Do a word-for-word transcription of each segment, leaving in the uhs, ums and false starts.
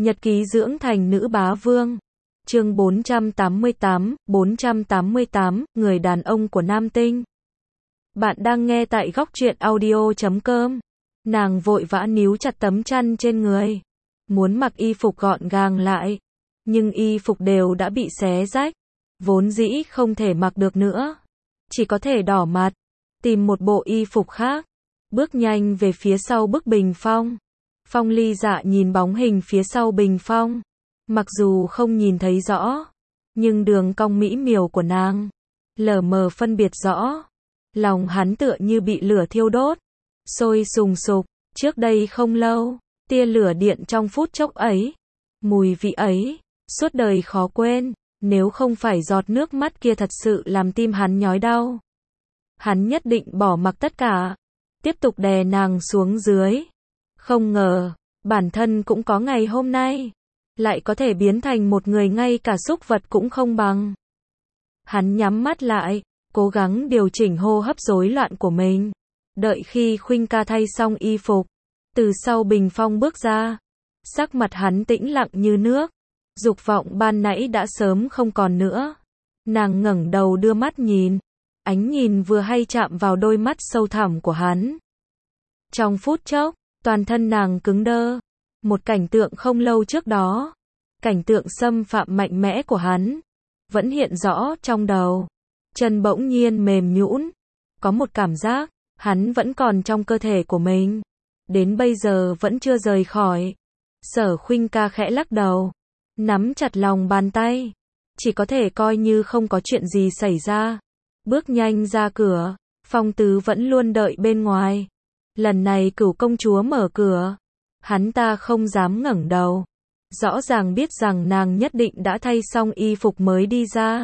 Nhật ký dưỡng thành nữ bá vương. Chương bốn trăm tám mươi tám, bốn trăm tám mươi tám, người đàn ông của Nam Tinh. Bạn đang nghe tại góc truyện audio chấm com. Nàng vội vã níu chặt tấm chăn trên người, muốn mặc y phục gọn gàng lại, nhưng y phục đều đã bị xé rách, vốn dĩ không thể mặc được nữa, chỉ có thể đỏ mặt, tìm một bộ y phục khác, bước nhanh về phía sau bức bình phong. Phong Ly Dạ nhìn bóng hình phía sau bình phong, mặc dù không nhìn thấy rõ, nhưng đường cong mỹ miều của nàng lờ mờ phân biệt rõ. Lòng hắn tựa như bị lửa thiêu đốt, sôi sùng sục. Trước đây không lâu, tia lửa điện trong phút chốc ấy, mùi vị ấy, suốt đời khó quên. Nếu không phải giọt nước mắt kia thật sự làm tim hắn nhói đau, hắn nhất định bỏ mặc tất cả, tiếp tục đè nàng xuống dưới. Không ngờ, bản thân cũng có ngày hôm nay, lại có thể biến thành một người ngay cả súc vật cũng không bằng. Hắn nhắm mắt lại, cố gắng điều chỉnh hô hấp rối loạn của mình. Đợi khi Khuynh Ca thay xong y phục, từ sau bình phong bước ra, sắc mặt hắn tĩnh lặng như nước, dục vọng ban nãy đã sớm không còn nữa. Nàng ngẩng đầu đưa mắt nhìn, ánh nhìn vừa hay chạm vào đôi mắt sâu thẳm của hắn. Trong phút chốc, toàn thân nàng cứng đơ. Một cảnh tượng không lâu trước đó, cảnh tượng xâm phạm mạnh mẽ của hắn, vẫn hiện rõ trong đầu. Chân bỗng nhiên mềm nhũn, có một cảm giác, hắn vẫn còn trong cơ thể của mình, đến bây giờ vẫn chưa rời khỏi. Sở Khuynh Ca khẽ lắc đầu, nắm chặt lòng bàn tay, chỉ có thể coi như không có chuyện gì xảy ra. Bước nhanh ra cửa, Phong Tứ vẫn luôn đợi bên ngoài. Lần này Cửu công chúa mở cửa, hắn ta không dám ngẩng đầu, rõ ràng biết rằng nàng nhất định đã thay xong y phục mới đi ra.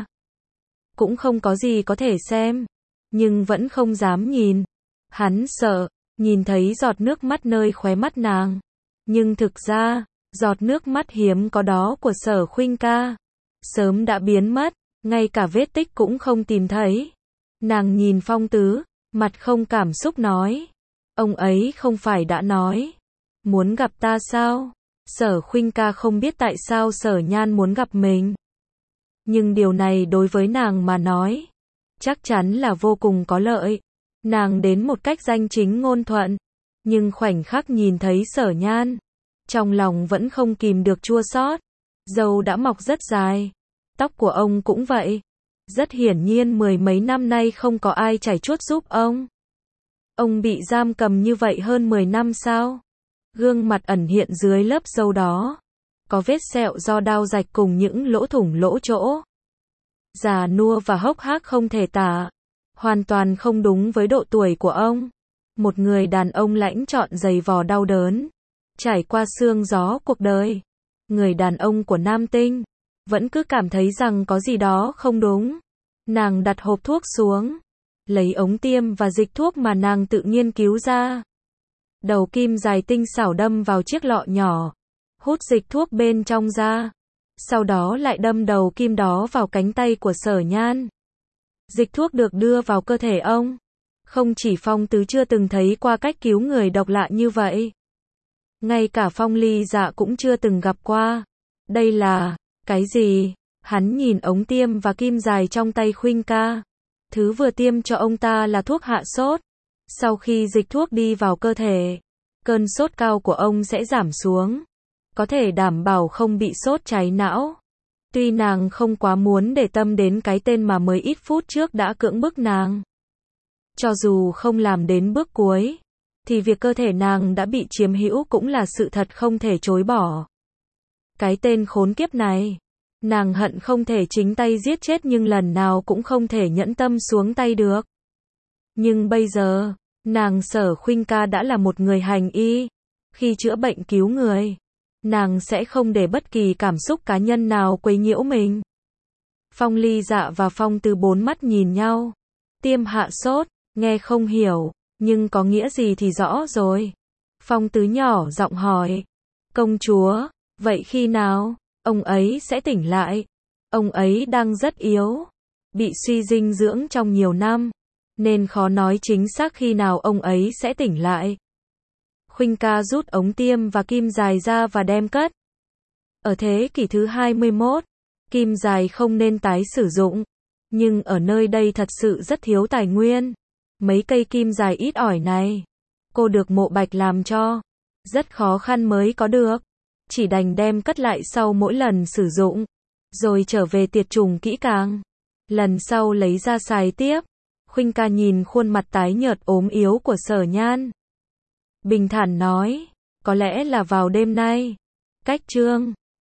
Cũng không có gì có thể xem, nhưng vẫn không dám nhìn. Hắn sợ, nhìn thấy giọt nước mắt nơi khóe mắt nàng. Nhưng thực ra, giọt nước mắt hiếm có đó của Sở Khuynh Ca sớm đã biến mất, ngay cả vết tích cũng không tìm thấy. Nàng nhìn Phong Tứ, mặt không cảm xúc nói, ông ấy không phải đã nói muốn gặp ta sao? Sở Khuynh Ca không biết tại sao Sở Nhan muốn gặp mình, nhưng điều này đối với nàng mà nói, chắc chắn là vô cùng có lợi. Nàng đến một cách danh chính ngôn thuận, nhưng khoảnh khắc nhìn thấy Sở Nhan, trong lòng vẫn không kìm được chua xót. Râu đã mọc rất dài, tóc của ông cũng vậy. Rất hiển nhiên mười mấy năm nay không có ai chải chuốt giúp ông. Ông bị giam cầm như vậy hơn mười năm sao? Gương mặt ẩn hiện dưới lớp râu đó, có vết sẹo do đao rạch cùng những lỗ thủng lỗ chỗ. Già nua và hốc hác không thể tả, hoàn toàn không đúng với độ tuổi của ông. Một người đàn ông lãnh trọn dày vò đau đớn, trải qua sương gió cuộc đời. Người đàn ông của Nam Tinh, vẫn cứ cảm thấy rằng có gì đó không đúng. Nàng đặt hộp thuốc xuống, lấy ống tiêm và dịch thuốc mà nàng tự nghiên cứu ra. Đầu kim dài tinh xảo đâm vào chiếc lọ nhỏ, hút dịch thuốc bên trong ra. Sau đó lại đâm đầu kim đó vào cánh tay của Sở Nhan. Dịch thuốc được đưa vào cơ thể ông. Không chỉ Phong Tứ chưa từng thấy qua cách cứu người độc lạ như vậy, ngay cả Phong Ly Dạ cũng chưa từng gặp qua. Đây là cái gì? Hắn nhìn ống tiêm và kim dài trong tay Khuynh Ca. Thứ vừa tiêm cho ông ta là thuốc hạ sốt. Sau khi dịch thuốc đi vào cơ thể, cơn sốt cao của ông sẽ giảm xuống, có thể đảm bảo không bị sốt cháy não. Tuy nàng không quá muốn để tâm đến cái tên mà mới ít phút trước đã cưỡng bức nàng, cho dù không làm đến bước cuối, thì việc cơ thể nàng đã bị chiếm hữu cũng là sự thật không thể chối bỏ. Cái tên khốn kiếp này, nàng hận không thể chính tay giết chết nhưng lần nào cũng không thể nhẫn tâm xuống tay được. Nhưng bây giờ, nàng Sở Khuynh Ca đã là một người hành y. Khi chữa bệnh cứu người, nàng sẽ không để bất kỳ cảm xúc cá nhân nào quấy nhiễu mình. Phong Ly Dạ và Phong Tứ bốn mắt nhìn nhau. Tiêm hạ sốt, nghe không hiểu, nhưng có nghĩa gì thì rõ rồi. Phong Tứ nhỏ giọng hỏi, công chúa, vậy khi nào ông ấy sẽ tỉnh lại? Ông ấy đang rất yếu, bị suy dinh dưỡng trong nhiều năm, nên khó nói chính xác khi nào ông ấy sẽ tỉnh lại. Khuynh Ca rút ống tiêm và kim dài ra và đem cất Ở thế kỷ thứ hai mươi mốt, kim dài không nên tái sử dụng. Nhưng ở nơi đây thật sự rất thiếu tài nguyên. Mấy cây kim dài ít ỏi này, cô được Mộ Bạch làm cho. Rất khó khăn mới có được. Chỉ đành đem cất lại sau mỗi lần sử dụng. Rồi trở về tiệt trùng kỹ càng. Lần sau lấy ra xài tiếp. Khuynh ca nhìn khuôn mặt tái nhợt ốm yếu của Sở Nhan. Bình thản nói, có lẽ là vào đêm nay. Cách chương